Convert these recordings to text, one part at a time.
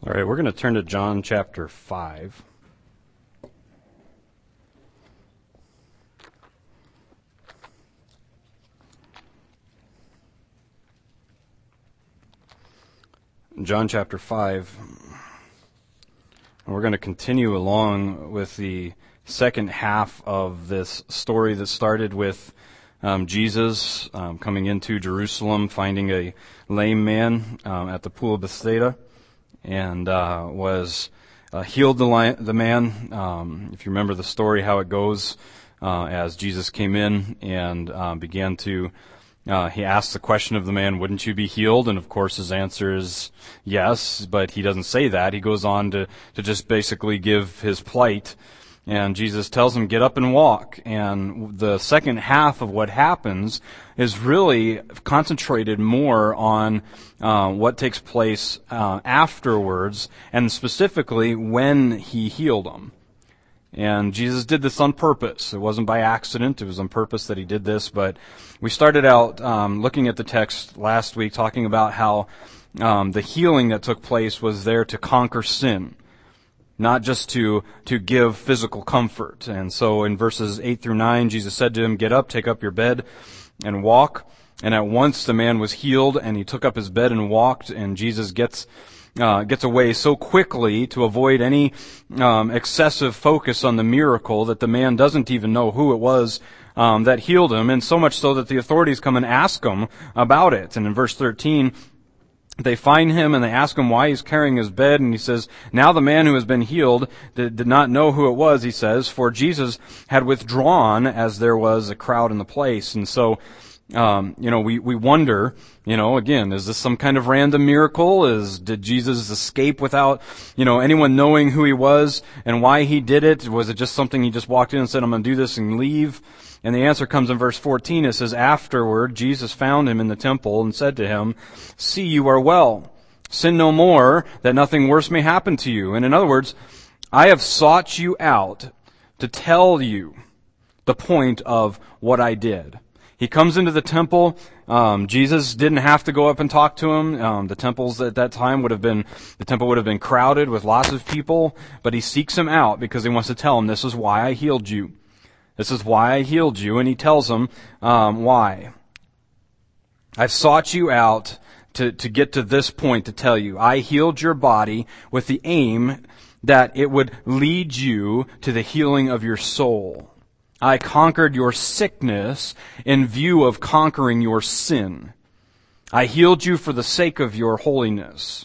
All right, we're going to turn to John chapter 5. John chapter 5. And we're going to continue along with the second half of this story that started with Jesus coming into Jerusalem, finding a lame man at the pool of Bethesda, and was healed the man. If you remember the story, how it goes, as Jesus came in and began to, he asked the question of the man, "Wouldn't you be healed?" And of course his answer is yes, but he doesn't say that. He goes on to just basically give his plight. And Jesus tells him, "Get up and walk." And the second half of what happens is really concentrated more on what takes place afterwards, and specifically when he healed him. And Jesus did this on purpose. It wasn't by accident. It was on purpose that he did this. But we started out looking at the text last week, talking about how the healing that took place was there to conquer sin, not just to give physical comfort. And so in verses 8 through 9, Jesus said to him, "Get up, take up your bed, and walk." And at once the man was healed, and he took up his bed and walked. And Jesus gets away so quickly to avoid any excessive focus on the miracle that the man doesn't even know who it was that healed him, and so much so that the authorities come and ask him about it. And in verse 13, they find him and they ask him why he's carrying his bed, and he says, "Now the man who has been healed did not know who it was," he says, "for Jesus had withdrawn as there was a crowd in the place." And so, we wonder, again, is this some kind of random miracle? Did Jesus escape without, anyone knowing who he was and why he did it? Was it just something he just walked in and said, "I'm going to do this," and leave? And the answer comes in verse 14. It says, "Afterward, Jesus found him in the temple and said to him, 'See, you are well. Sin no more, that nothing worse may happen to you.' And in other words, I have sought you out to tell you the point of what I did." He comes into the temple. Jesus didn't have to go up and talk to him. The temples at that time would have been crowded with lots of people, but he seeks him out because he wants to tell him, "This is why I healed you. This is why I healed you." And he tells him why. "I've sought you out to get to this point to tell you. I healed your body with the aim that it would lead you to the healing of your soul. I conquered your sickness in view of conquering your sin. I healed you for the sake of your holiness."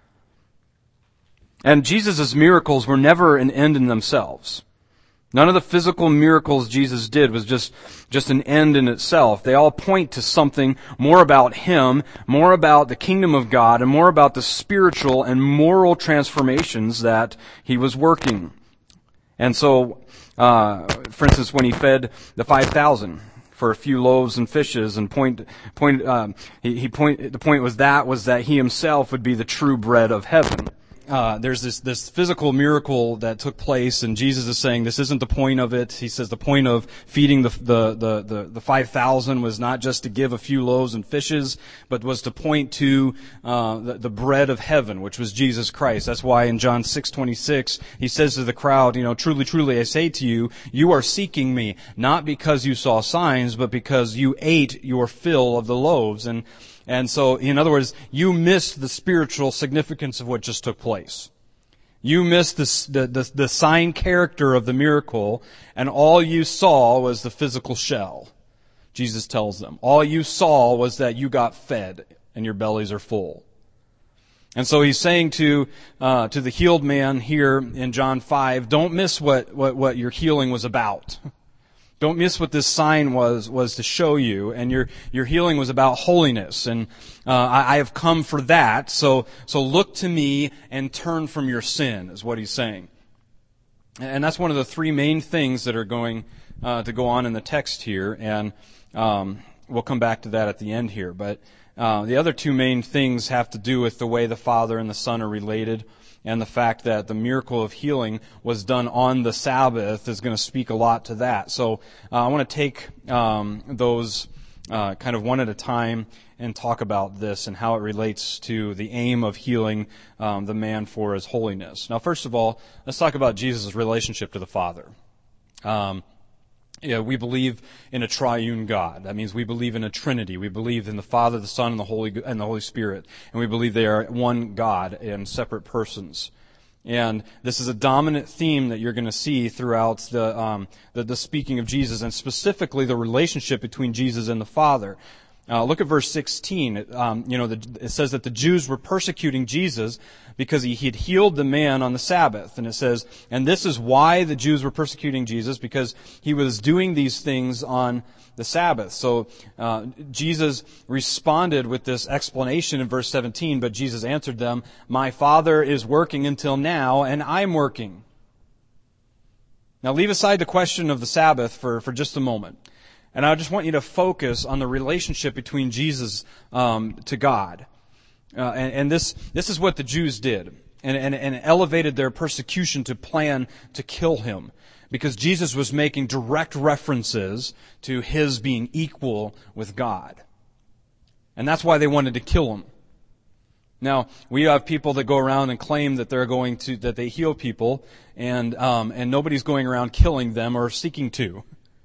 And Jesus' miracles were never an end in themselves. None of the physical miracles Jesus did was just an end in itself. They all point to something more about Him, more about the kingdom of God, and more about the spiritual and moral transformations that He was working. And so, for instance, when He fed the 5,000 for a few loaves and fishes, and the point was that He Himself would be the true bread of heaven. There's this physical miracle that took place, and Jesus is saying this isn't the point of it. He says the point of feeding the 5,000 was not just to give a few loaves and fishes, but was to point to the bread of heaven, which was Jesus Christ. That's why in John 6:26 He says to the crowd, "Truly, truly, I say to you, you are seeking me, not because you saw signs, but because you ate your fill of the loaves." And so, in other words, you missed the spiritual significance of what just took place. You missed the sign character of the miracle, and all you saw was the physical shell. Jesus tells them, all you saw was that you got fed and your bellies are full. And so He's saying to the healed man here in John 5, don't miss what your healing was about. Don't miss what this sign was to show you, and your healing was about holiness, and I have come for that. So look to me and turn from your sin, is what He's saying. And that's one of the three main things that are going to go on in the text here, and we'll come back to that at the end here. But the other two main things have to do with the way the Father and the Son are related, and the fact that the miracle of healing was done on the Sabbath is going to speak a lot to that. So I want to take those kind of one at a time and talk about this and how it relates to the aim of healing the man for his holiness. Now, first of all, let's talk about Jesus' relationship to the Father. We believe in a triune God. That means we believe in a Trinity. We believe in the Father, the Son, and the Holy Spirit. And we believe they are one God and separate persons. And this is a dominant theme that you're going to see throughout the speaking of Jesus, and specifically the relationship between Jesus and the Father. Look at verse 16. It says that the Jews were persecuting Jesus because he had healed the man on the Sabbath. And it says, and this is why the Jews were persecuting Jesus, because he was doing these things on the Sabbath. So Jesus responded with this explanation in verse 17, but Jesus answered them, "My Father is working until now, and I'm working." Now leave aside the question of the Sabbath for just a moment. And I just want you to focus on the relationship between Jesus to God. And this is what the Jews did, and elevated their persecution to plan to kill him, because Jesus was making direct references to his being equal with God. And that's why they wanted to kill him. Now, we have people that go around and claim that that they heal people, and nobody's going around killing them or seeking to.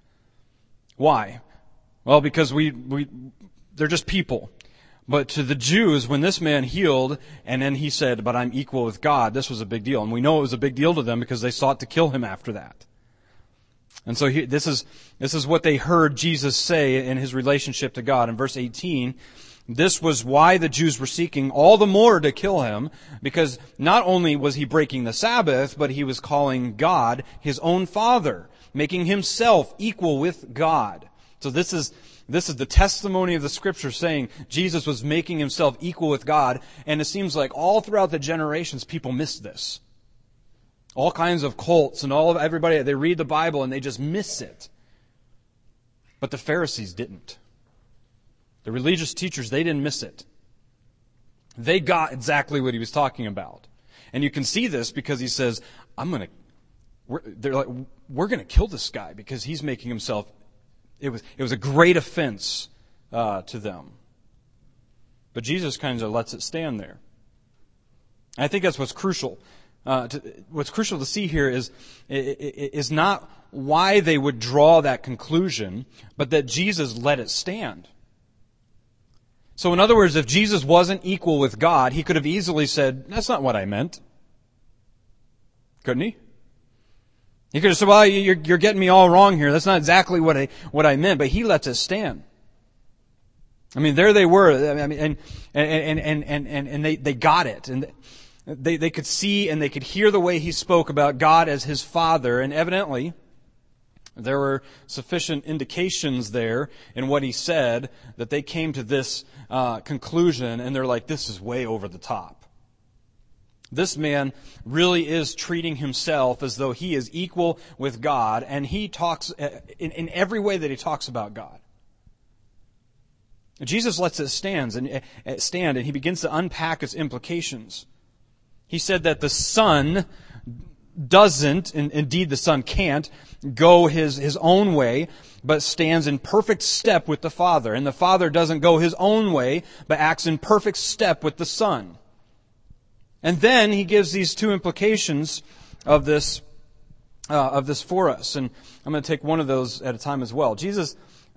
Why? Well, because they're just people. But to the Jews, when this man healed, and then he said, "But I'm equal with God," this was a big deal. And we know it was a big deal to them because they sought to kill him after that. And so this is what they heard Jesus say in his relationship to God. In verse 18, this was why the Jews were seeking all the more to kill him, because not only was he breaking the Sabbath, but he was calling God his own Father, making himself equal with God. So this is the testimony of the Scripture saying Jesus was making himself equal with God, and it seems like all throughout the generations people miss this. All kinds of cults and everybody, they read the Bible and they just miss it. But the Pharisees didn't. The religious teachers, they didn't miss it. They got exactly what he was talking about. And you can see this because he says, we're going to kill this guy because he's making himself. It was a great offense to them. But Jesus kind of lets it stand there. I think that's what's crucial. What's crucial to see here is not why they would draw that conclusion, but that Jesus let it stand. So in other words, if Jesus wasn't equal with God, he could have easily said, "That's not what I meant." Couldn't he? He could have said, "Well, you're getting me all wrong here. That's not exactly what I meant." But he lets it stand. I mean, there they were. I mean, and they got it, and they could see and they could hear the way he spoke about God as his Father, and evidently there were sufficient indications there in what he said that they came to this conclusion, and they're like, "This is way over the top. This man really is treating himself as though he is equal with God," and he talks in every way that he talks about God. Jesus lets it stand, and he begins to unpack its implications. He said that the Son doesn't, and indeed the Son can't, go his own way, but stands in perfect step with the Father. And the Father doesn't go his own way, but acts in perfect step with the Son. And then he gives these two implications of this for us. And I'm going to take one of those at a time as well. Jesus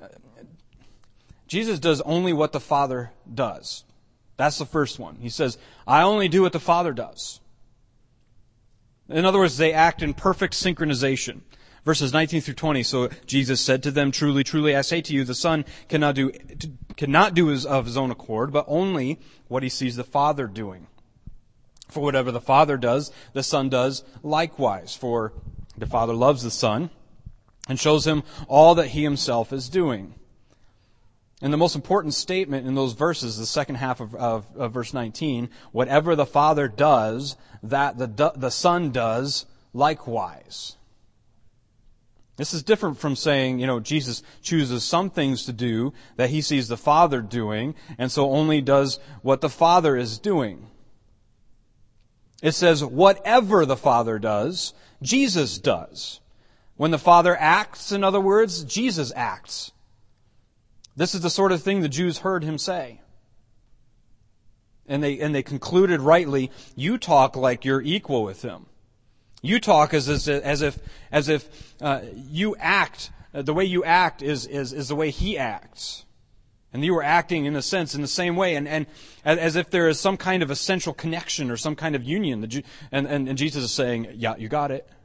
does only what the Father does. That's the first one. He says, "I only do what the Father does." In other words, they act in perfect synchronization. Verses 19 through 20, so Jesus said to them, "Truly, truly, I say to you, the Son cannot do of his own accord, but only what he sees the Father doing. For whatever the Father does, the Son does likewise. For the Father loves the Son and shows him all that he himself is doing." And the most important statement in those verses, the second half of verse 19, whatever the Father does, that the Son does likewise. This is different from saying, Jesus chooses some things to do that he sees the Father doing, and so only does what the Father is doing. It says, whatever the Father does, Jesus does. When the Father acts, in other words, Jesus acts. This is the sort of thing the Jews heard him say. And they concluded rightly, you talk like you're equal with him. You talk as if you act, the way you act is the way he acts. And you are acting, in a sense, in the same way, and as if there is some kind of essential connection or some kind of union. And Jesus is saying, yeah, you got it.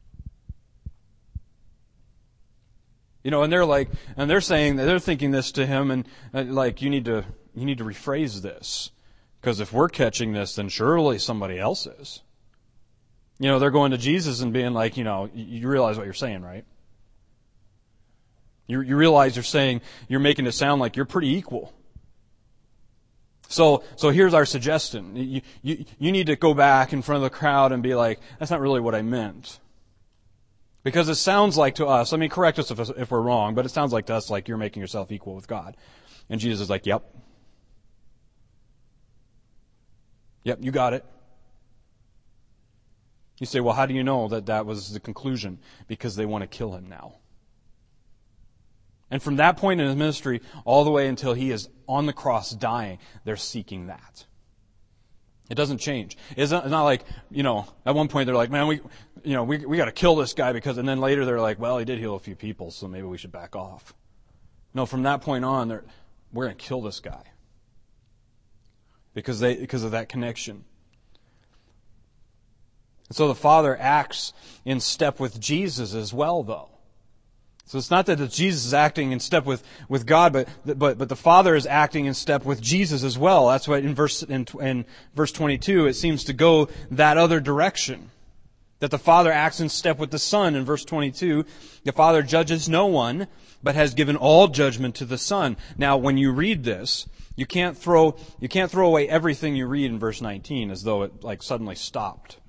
And they're saying, they're thinking this to him, and you need to rephrase this. Because if we're catching this, then surely somebody else is. They're going to Jesus and being like, you realize what you're saying, right? You realize you're making it sound like you're pretty equal. So here's our suggestion. You need to go back in front of the crowd and be like, that's not really what I meant. Because it sounds like to us, correct us if we're wrong, but it sounds like to us like you're making yourself equal with God. And Jesus is like, yep. Yep, you got it. You say, well, how do you know that was the conclusion? Because they want to kill him now. And from that point in his ministry, all the way until he is on the cross dying, they're seeking that. It doesn't change. It's not like, at one point they're like, man, we got to kill this guy and then later they're like, well, he did heal a few people, so maybe we should back off. No, from that point on, we're going to kill this guy. Because of that connection. And so the Father acts in step with Jesus as well, though. So it's not that Jesus is acting in step with God, but the Father is acting in step with Jesus as well. That's why in verse 22 it seems to go that other direction. That the Father acts in step with the Son. In verse 22, the Father judges no one, but has given all judgment to the Son. Now, when you read this, you can't throw away everything you read in verse 19 as though it suddenly stopped.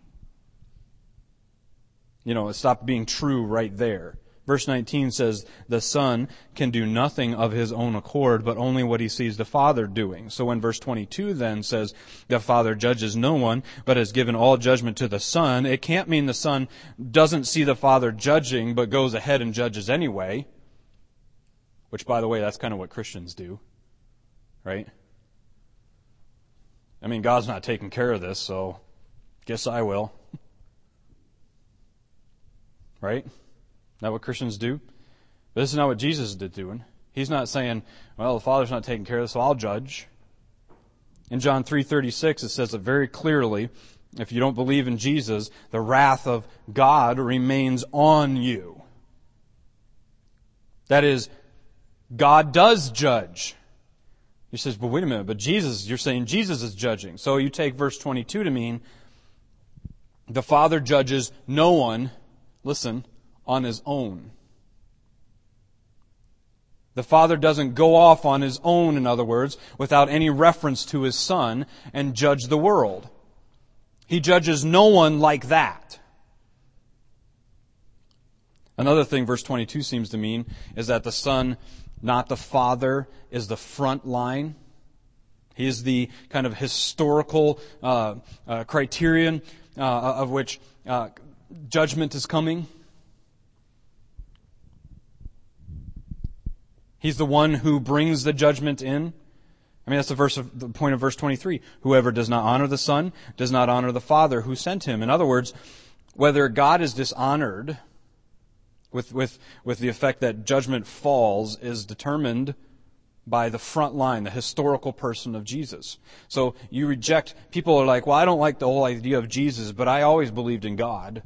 It stopped being true right there. Verse 19 says, the Son can do nothing of his own accord, but only what he sees the Father doing. So when verse 22 then says, the Father judges no one, but has given all judgment to the Son, it can't mean the Son doesn't see the Father judging, but goes ahead and judges anyway. Which, by the way, that's kind of what Christians do. Right? God's not taking care of this, so guess I will. Right? Isn't that what Christians do? But this is not what Jesus is doing. He's not saying, well, the Father's not taking care of this, so I'll judge. In John 3:36, it says it very clearly, if you don't believe in Jesus, the wrath of God remains on you. That is, God does judge. He says, but wait a minute, but you're saying Jesus is judging. So you take verse 22 to mean the Father judges no one, listen, on his own. The Father doesn't go off on his own, in other words, without any reference to his Son and judge the world. He judges no one like that. Another thing verse 22 seems to mean is that the Son, not the Father, is the front line. He is the kind of historical criterion of which judgment is coming. He's the one who brings the judgment in. That's the point of verse 23. Whoever does not honor the Son does not honor the Father who sent him. In other words, whether God is dishonored with the effect that judgment falls is determined by the front line, the historical person of Jesus. So you reject, people are like, well, I don't like the whole idea of Jesus, but I always believed in God.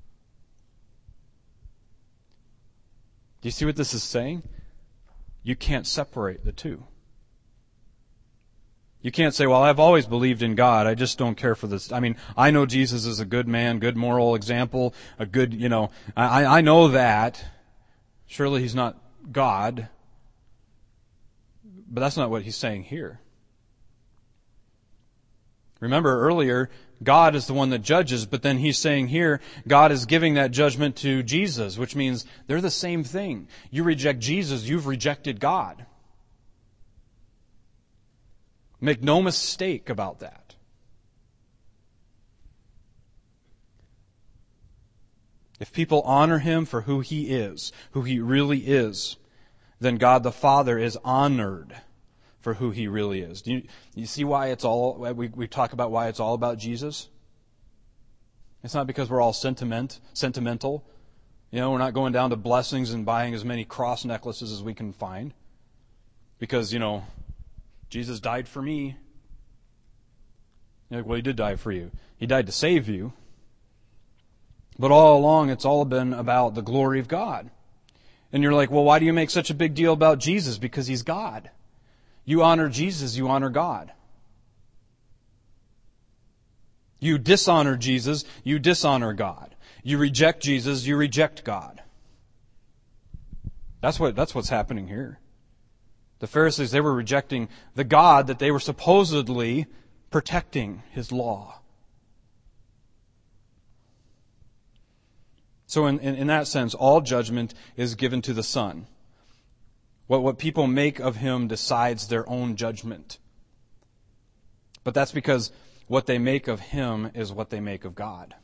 Do you see what this is saying? You can't separate the two. You can't say, well, I've always believed in God, I just don't care for this. I know Jesus is a good man, good moral example, a good, I know that. Surely he's not God. But that's not what he's saying here. Remember earlier, God is the one that judges, but then he's saying here, God is giving that judgment to Jesus, which means they're the same thing. You reject Jesus, you've rejected God. Make no mistake about that. If people honor him for who he is, who he really is, then God the Father is honored for who He really is. Do you see why it's all, we talk about why it's all about Jesus? It's not because we're all sentimental. We're not going down to Blessings and buying as many cross necklaces as we can find. Because, Jesus died for me. Well, He did die for you. He died to save you. But all along, it's all been about the glory of God. And you're like, well, why do you make such a big deal about Jesus? Because He's God. You honor Jesus, you honor God. You dishonor Jesus, you dishonor God. You reject Jesus, you reject God. That's what's happening here. The Pharisees, they were rejecting the God that they were supposedly protecting, His law. So in that sense, all judgment is given to the Son. What people make of Him decides their own judgment. But that's because what they make of Him is what they make of God.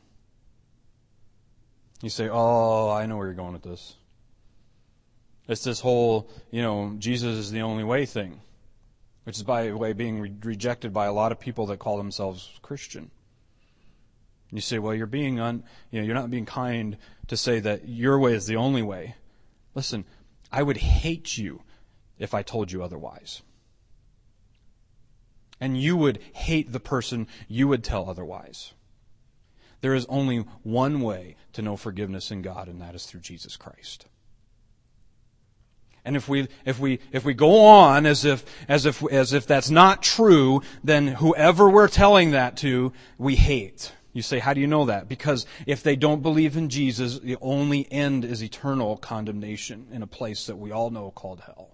You say, oh, I know where you're going with this. It's this whole, Jesus is the only way thing, which is, by the way, being rejected by a lot of people that call themselves Christian. You say, well, you're not being kind to say that your way is the only way. Listen, I would hate you if I told you otherwise. And you would hate the person you would tell otherwise. There is only one way to know forgiveness in God, and that is through Jesus Christ. And if we go on as if that's not true, then whoever we're telling that to, we hate. You say, how do you know that? Because if they don't believe in Jesus, the only end is eternal condemnation in a place that we all know called hell.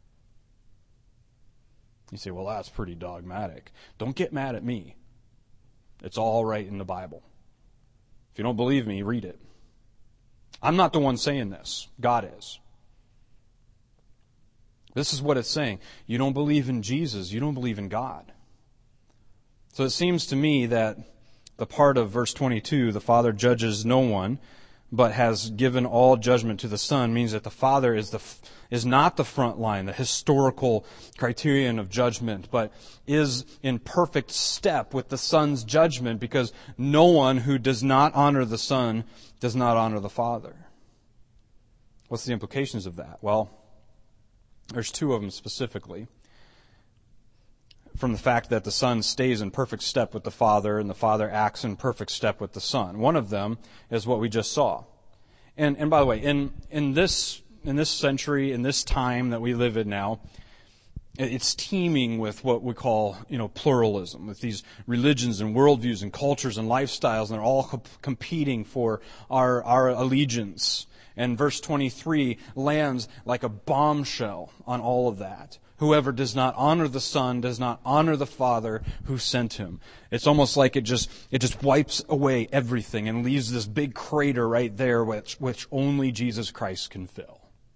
You say, well, that's pretty dogmatic. Don't get mad at me. It's all right in the Bible. If you don't believe me, read it. I'm not the one saying this. God is. This is what it's saying. You don't believe in Jesus, you don't believe in God. So it seems to me that the part of verse 22, the Father judges no one, but has given all judgment to the Son, means that the Father is not the front line, the historical criterion of judgment, but is in perfect step with the Son's judgment, because no one who does not honor the Son does not honor the Father. What's the implications of that? Well, there's two of them specifically. From the fact that the Son stays in perfect step with the Father and the Father acts in perfect step with the Son. One of them is what we just saw. And by the way, in this century, in this time that we live in now, it's teeming with what we call, pluralism, with these religions and worldviews and cultures and lifestyles, and they're all competing for our allegiance. And verse 23 lands like a bombshell on all of that. Whoever does not honor the Son does not honor the Father who sent Him. It's almost like it just wipes away everything and leaves this big crater right there which only Jesus Christ can fill.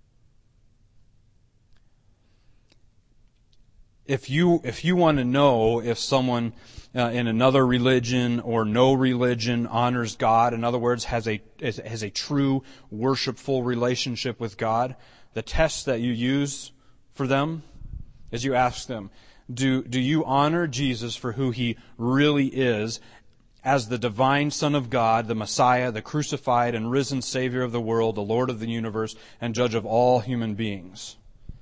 If you want to know if someone in another religion or no religion honors God, in other words, has a true worshipful relationship with God, the test that you use for them is you ask them, do you honor Jesus for who He really is, as the divine Son of God, the Messiah, the crucified and risen Savior of the world, the Lord of the universe, and Judge of all human beings?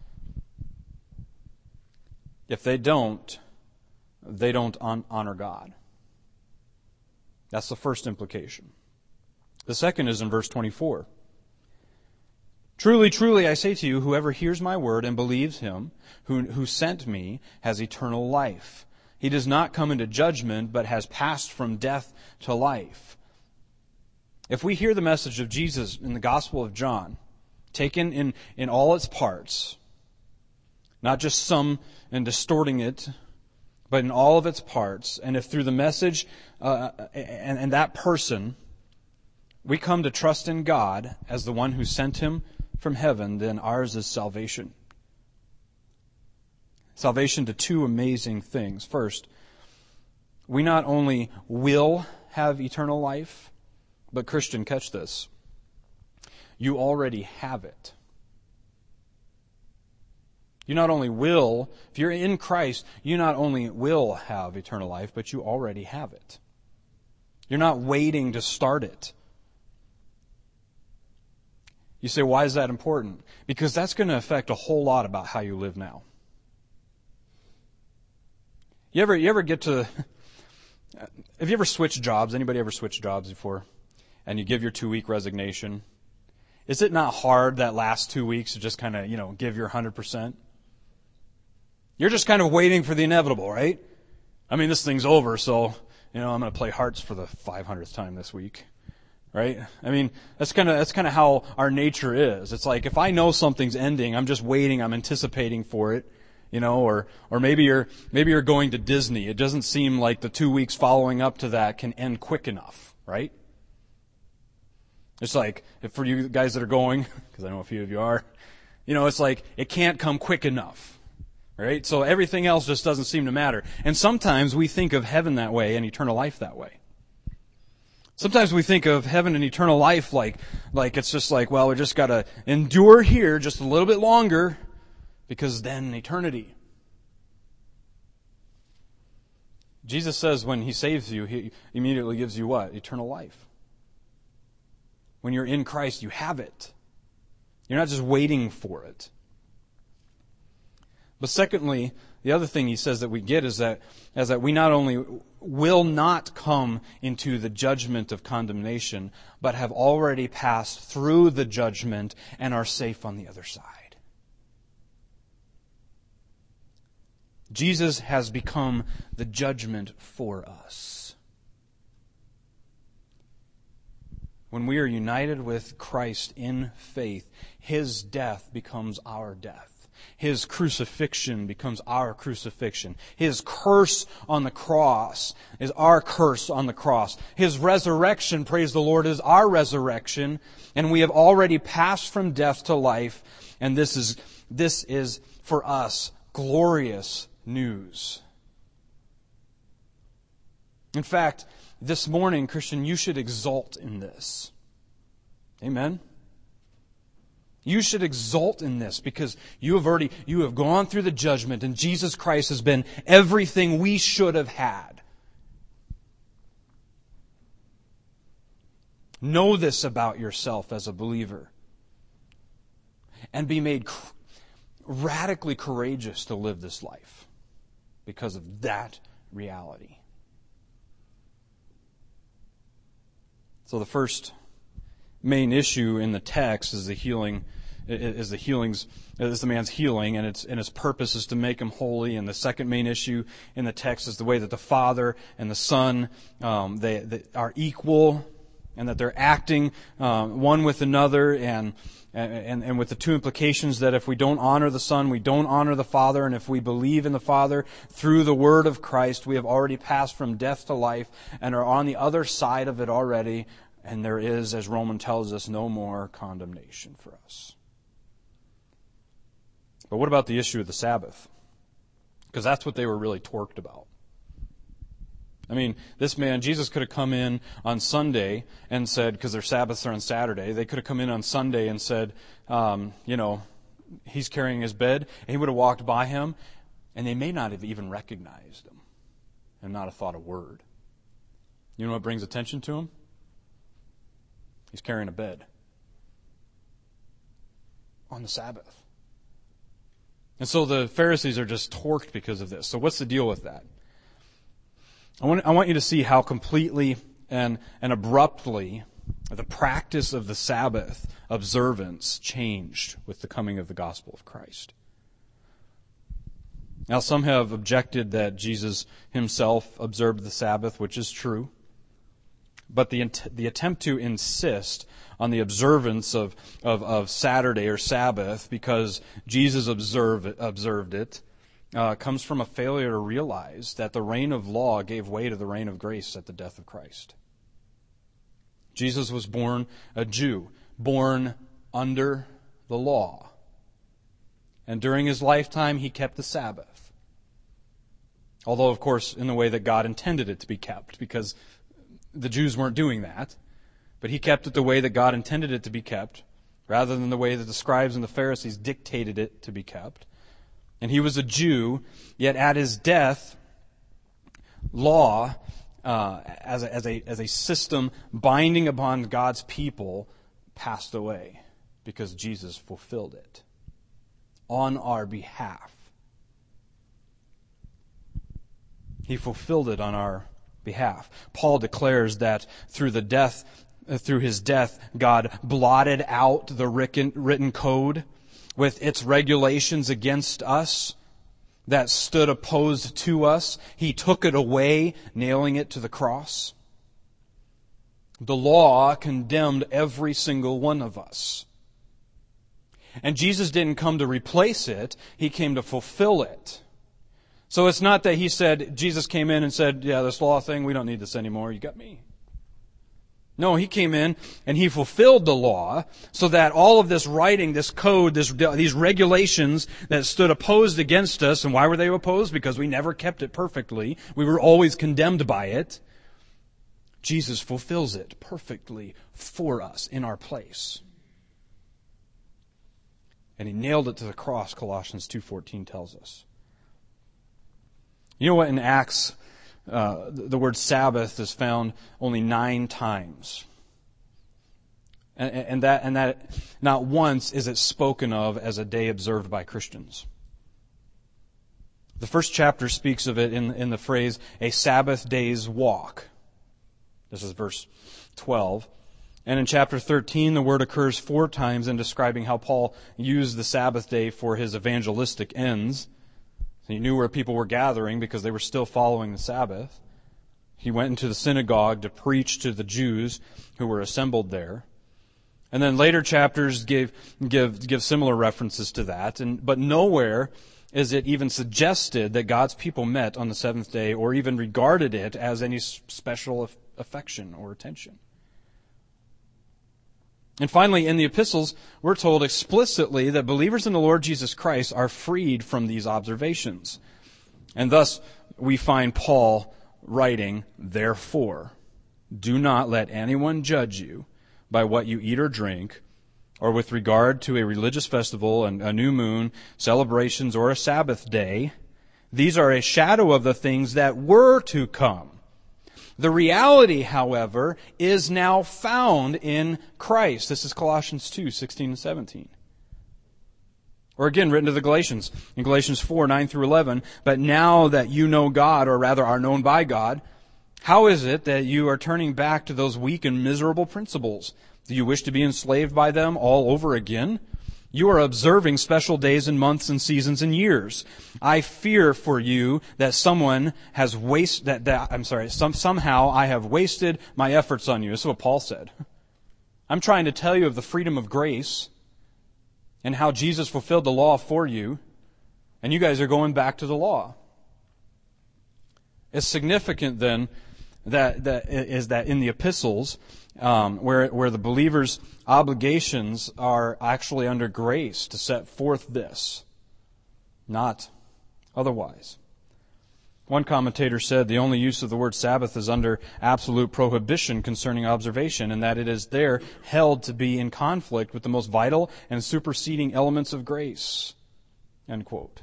If they don't honor God. That's the first implication. The second is in verse 24. Truly, truly, I say to you, whoever hears my word and believes Him who sent me has eternal life. He does not come into judgment, but has passed from death to life. If we hear the message of Jesus in the Gospel of John, taken in all its parts, not just some and distorting it, but in all of its parts, and if through the message and that person we come to trust in God as the one who sent Him from heaven, then ours is salvation. Salvation to two amazing things. First, we not only will have eternal life, but Christian, catch this, you already have it. You not only will, if you're in Christ, you not only will have eternal life, but you already have it. You're not waiting to start it. You say, why is that important? Because that's going to affect a whole lot about how you live now. You ever get to... Have you ever switched jobs? Anybody ever switched jobs before? And you give your 2-week resignation? Is it not hard that last 2 weeks to just kind of, give your 100%? You're just kind of waiting for the inevitable, right? I mean, this thing's over, so, I'm going to play Hearts for the 500th time this week, right? I mean, that's kind of how our nature is. It's like, if I know something's ending, I'm just waiting, I'm anticipating for it, or maybe you're going to Disney. It doesn't seem like the 2 weeks following up to that can end quick enough, right? It's like, for you guys that are going, because I know a few of you are, it's like, it can't come quick enough. Right? So everything else just doesn't seem to matter. And sometimes we think of heaven that way and eternal life that way. Sometimes we think of heaven and eternal life like it's just like, well, we just got to endure here just a little bit longer because then eternity. Jesus says when He saves you, He immediately gives you what? Eternal life. When you're in Christ, you have it. You're not just waiting for it. But secondly, the other thing He says that we get is that we not only will not come into the judgment of condemnation, but have already passed through the judgment and are safe on the other side. Jesus has become the judgment for us. When we are united with Christ in faith, His death becomes our death. His crucifixion becomes our crucifixion. His curse on the cross is our curse on the cross. His resurrection, praise the Lord, is our resurrection. And we have already passed from death to life. And this is for us glorious news. In fact, this morning, Christian, you should exult in this. Amen? You should exult in this because you have gone through the judgment and Jesus Christ has been everything we should have had. Know this about yourself as a believer and be made radically courageous to live this life because of that reality. So the first main issue in the text is the man's healing, and its purpose is to make him holy. And the second main issue in the text is the way that the Father and the Son they are equal, and that they're acting one with another, and with the two implications that if we don't honor the Son, we don't honor the Father, and if we believe in the Father through the Word of Christ, we have already passed from death to life and are on the other side of it already. And there is, as Romans tells us, no more condemnation for us. But what about the issue of the Sabbath? Because that's what they were really torqued about. I mean, this man, Jesus could have come in on Sunday and said, because their Sabbaths are on Saturday, they could have come in on Sunday and said, he's carrying his bed, and he would have walked by him, and they may not have even recognized him and not have thought a word. You know what brings attention to him? He's carrying a bed on the Sabbath. And so the Pharisees are just torqued because of this. So what's the deal with that? I want you to see how completely and abruptly the practice of the Sabbath observance changed with the coming of the gospel of Christ. Now, some have objected that Jesus himself observed the Sabbath, which is true. But the attempt to insist on the observance of Saturday or Sabbath because Jesus observed it comes from a failure to realize that the reign of law gave way to the reign of grace at the death of Christ. Jesus was born a Jew, born under the law. And during his lifetime, he kept the Sabbath. Although, of course, in the way that God intended it to be kept, because the Jews weren't doing that, but he kept it the way that God intended it to be kept, rather than the way that the scribes and the Pharisees dictated it to be kept. And he was a Jew, yet at his death, law, as a system binding upon God's people, passed away because Jesus fulfilled it on our behalf. He fulfilled it on our behalf. Paul declares that through his death, God blotted out the written code with its regulations against us that stood opposed to us. He took it away, nailing it to the cross. The law condemned every single one of us. And Jesus didn't come to replace it. He came to fulfill it. So it's not that Jesus came in and said, yeah, this law thing, we don't need this anymore. You got me. No, he came in and he fulfilled the law so that all of this writing, this code, these regulations that stood opposed against us, and why were they opposed? Because we never kept it perfectly. We were always condemned by it. Jesus fulfills it perfectly for us in our place. And he nailed it to the cross, Colossians 2:14 tells us. You know what, in Acts, the word Sabbath is found only 9 times. And that not once is it spoken of as a day observed by Christians. The first chapter speaks of it in the phrase, a Sabbath day's walk. This is verse 12. And in chapter 13, the word occurs 4 times in describing how Paul used the Sabbath day for his evangelistic ends. He knew where people were gathering because they were still following the Sabbath. He went into the synagogue to preach to the Jews who were assembled there. And then later chapters give similar references to that. But nowhere is it even suggested that God's people met on the 7th day or even regarded it as any special affection or attention. And finally, in the epistles, we're told explicitly that believers in the Lord Jesus Christ are freed from these observations. And thus, we find Paul writing, therefore, do not let anyone judge you by what you eat or drink, or with regard to a religious festival, and a new moon, celebrations, or a Sabbath day. These are a shadow of the things that were to come. The reality, however, is now found in Christ. This is Colossians 2:16 and 17. Or again, written to the Galatians, in Galatians 4:9 through 11, but now that you know God, or rather are known by God, how is it that you are turning back to those weak and miserable principles? Do you wish to be enslaved by them all over again? You are observing special days and months and seasons and years. I fear for you that somehow I have wasted my efforts on you. This is what Paul said. I'm trying to tell you of the freedom of grace and how Jesus fulfilled the law for you, and you guys are going back to the law. It's significant then that in the epistles, where the believer's obligations are actually under grace to set forth this, not otherwise. One commentator said the only use of the word Sabbath is under absolute prohibition concerning observation, and that it is there held to be in conflict with the most vital and superseding elements of grace. End quote.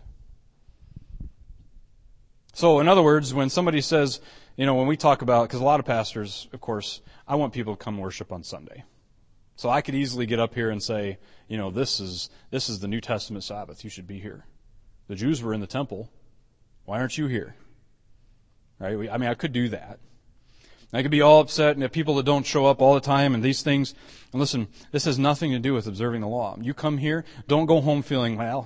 So, in other words, when somebody says, when we talk about, because a lot of pastors, of course, I want people to come worship on Sunday. So I could easily get up here and say, this is the New Testament Sabbath. You should be here. The Jews were in the temple. Why aren't you here? Right? I could do that. I could be all upset and have people that don't show up all the time and these things. And listen, this has nothing to do with observing the law. You come here, don't go home feeling, I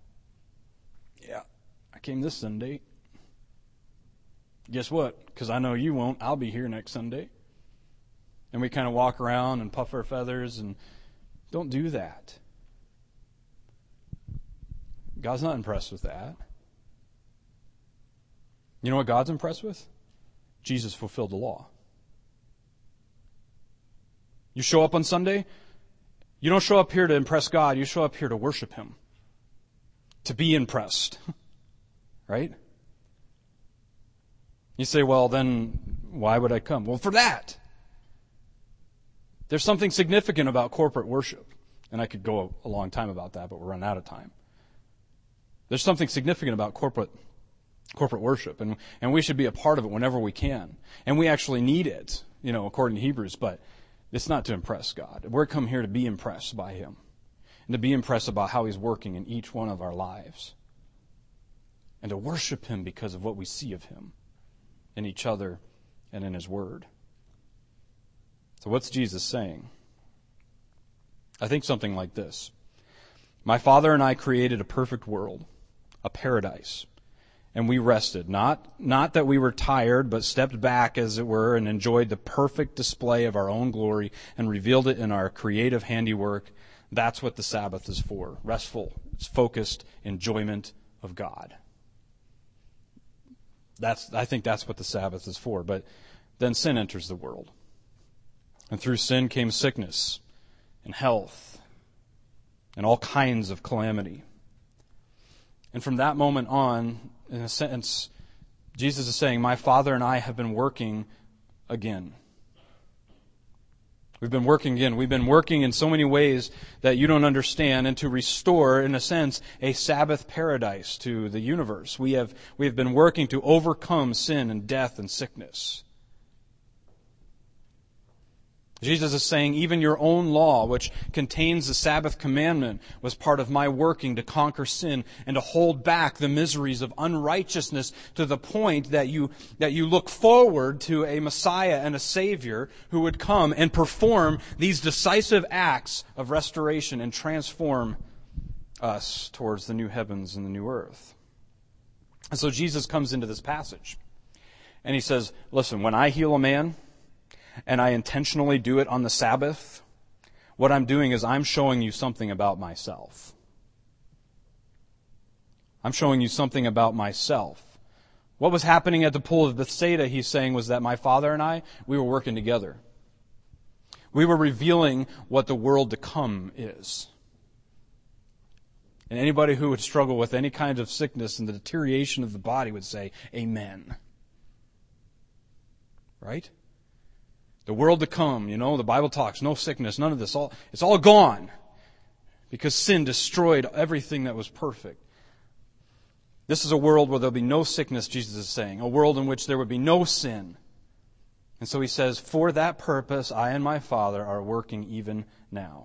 came this Sunday. Guess what? Because I know you won't. I'll be here next Sunday. And we kind of walk around and puff our feathers, and don't do that. God's not impressed with that. You know what God's impressed with? Jesus fulfilled the law. You show up on Sunday, you don't show up here to impress God, you show up here to worship Him. To be impressed. Right? You say, well, then why would I come? Well, for that. There's something significant about corporate worship. And I could go a long time about that, but we're running out of time. There's something significant about corporate worship, and we should be a part of it whenever we can. And we actually need it, according to Hebrews, but it's not to impress God. We're come here to be impressed by Him and to be impressed about how He's working in each one of our lives and to worship Him because of what we see of Him in each other and in His Word. So what's Jesus saying? I think something like this. My Father and I created a perfect world, a paradise, and we rested. Not that we were tired, but stepped back, as it were, and enjoyed the perfect display of our own glory and revealed it in our creative handiwork. That's what the Sabbath is for. Restful, it's focused enjoyment of God. I think that's what the Sabbath is for. But then sin enters the world. And through sin came sickness and health and all kinds of calamity. And from that moment on, in a sense, Jesus is saying, my Father and I have been working again. We've been working again. We've been working in so many ways that you don't understand, and to restore, in a sense, a Sabbath paradise to the universe. We have been working to overcome sin and death and sickness. Jesus is saying, even your own law, which contains the Sabbath commandment, was part of my working to conquer sin and to hold back the miseries of unrighteousness to the point that you look forward to a Messiah and a Savior who would come and perform these decisive acts of restoration and transform us towards the new heavens and the new earth. And so Jesus comes into this passage and He says, listen, when I heal a man, and I intentionally do it on the Sabbath, what I'm doing is I'm showing you something about myself. I'm showing you something about myself. What was happening at the pool of Bethsaida, He's saying, was that my Father and I, we were working together. We were revealing what the world to come is. And anybody who would struggle with any kind of sickness and the deterioration of the body would say, amen. Right? The world to come, the Bible talks, no sickness, none of this. It's all gone because sin destroyed everything that was perfect. This is a world where there'll be no sickness, Jesus is saying, a world in which there would be no sin. And so He says, for that purpose, I and my Father are working even now.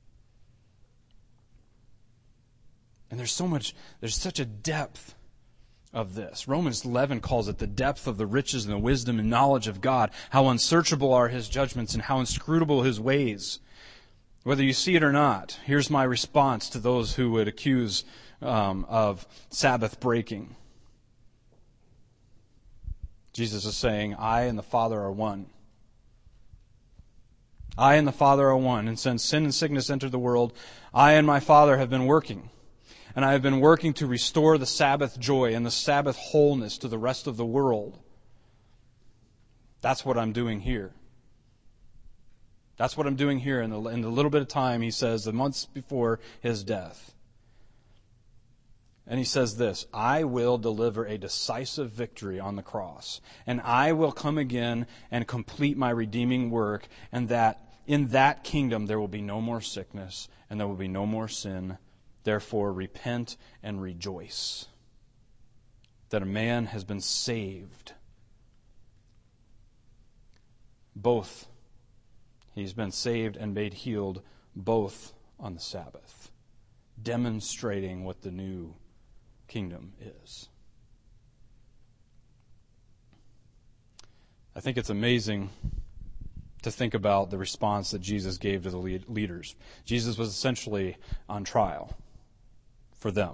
And there's such a depth of this. Romans 11 calls it the depth of the riches and the wisdom and knowledge of God. How unsearchable are His judgments and how inscrutable His ways. Whether you see it or not, here's my response to those who would accuse of Sabbath breaking. Jesus is saying, I and the Father are one. I and the Father are one. And since sin and sickness entered the world, I and my Father have been working. And I have been working to restore the Sabbath joy and the Sabbath wholeness to the rest of the world. That's what I'm doing here. That's what I'm doing here in the little bit of time, He says, the months before His death. And He says this, I will deliver a decisive victory on the cross. And I will come again and complete my redeeming work. And that in that kingdom there will be no more sickness and there will be no more sin. Therefore, repent and rejoice that a man has been saved. Both. He's been saved and made healed both on the Sabbath, demonstrating what the new kingdom is. I think it's amazing to think about the response that Jesus gave to the leaders. Jesus was essentially on trial for them.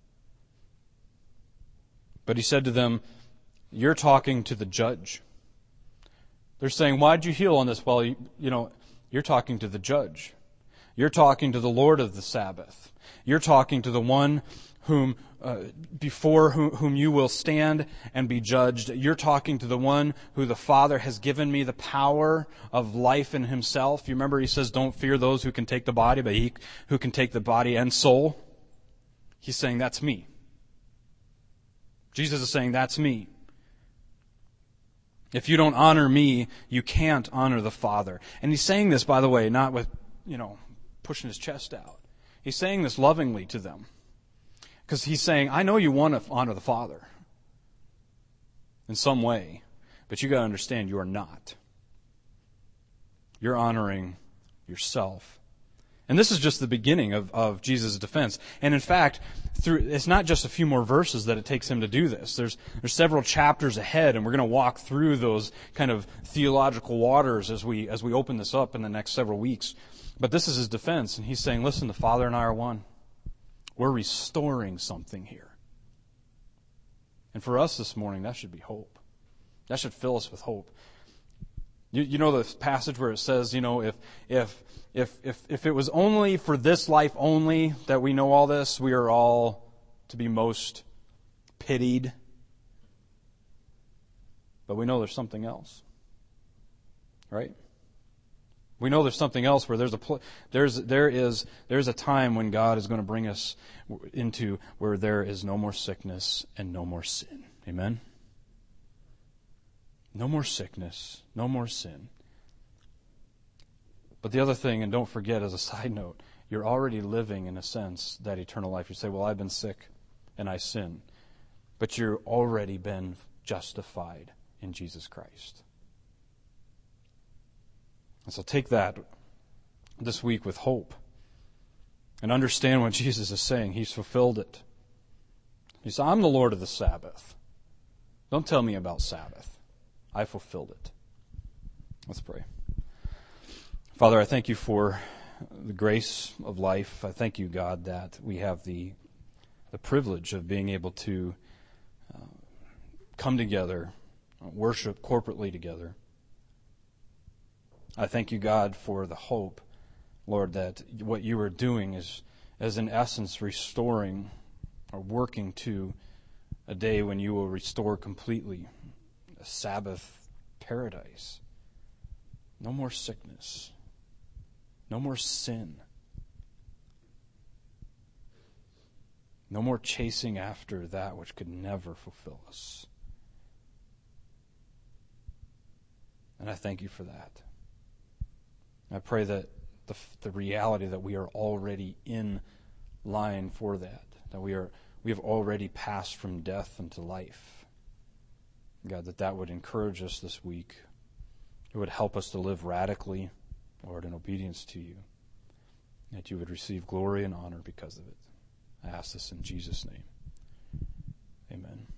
But He said to them, you're talking to the judge. They're saying, why'd you heal on this? Well, you're talking to the judge. You're talking to the Lord of the Sabbath. You're talking to the one before whom you will stand and be judged. You're talking to the one who the Father has given me the power of life in Himself. You remember He says, don't fear those who can take the body, but He who can take the body and soul. He's saying, that's me. Jesus is saying, that's me. If you don't honor me, you can't honor the Father. And He's saying this, by the way, not with, pushing His chest out. He's saying this lovingly to them. Because he's saying, I know you want to honor the Father in some way, but you got to understand you are not. You're honoring yourself. And this is just the beginning of Jesus' defense. And in fact, it's not just a few more verses that it takes him to do this. There's several chapters ahead, and we're going to walk through those kind of theological waters as we open this up in the next several weeks. But this is his defense, and he's saying, listen, the Father and I are one. We're restoring something here. And for us this morning, that should be hope. That should fill us with hope. You know the passage where it says, if it was only for this life only that we know all this, we are all to be most pitied. But we know there's something else. Right? We know there's something else where there is a time when God is going to bring us into where there is no more sickness and no more sin. Amen? No more sickness, no more sin. But the other thing, and don't forget as a side note, you're already living, in a sense, that eternal life. You say, well, I've been sick and I sin. But you've already been justified in Jesus Christ. And so take that this week with hope and understand what Jesus is saying. He's fulfilled it. He said, I'm the Lord of the Sabbath. Don't tell me about Sabbath. I fulfilled it. Let's pray. Father, I thank you for the grace of life. I thank you, God, that we have the privilege of being able to come together, worship corporately together. I thank you, God, for the hope, Lord, that what you are doing is in essence restoring or working to a day when you will restore completely a Sabbath paradise. No more sickness. No more sin. No more chasing after that which could never fulfill us. And I thank you for that. I pray that the reality that we are already in line for that we have already passed from death into life. God, that would encourage us this week. It would help us to live radically, Lord, in obedience to you. That you would receive glory and honor because of it. I ask this in Jesus' name. Amen.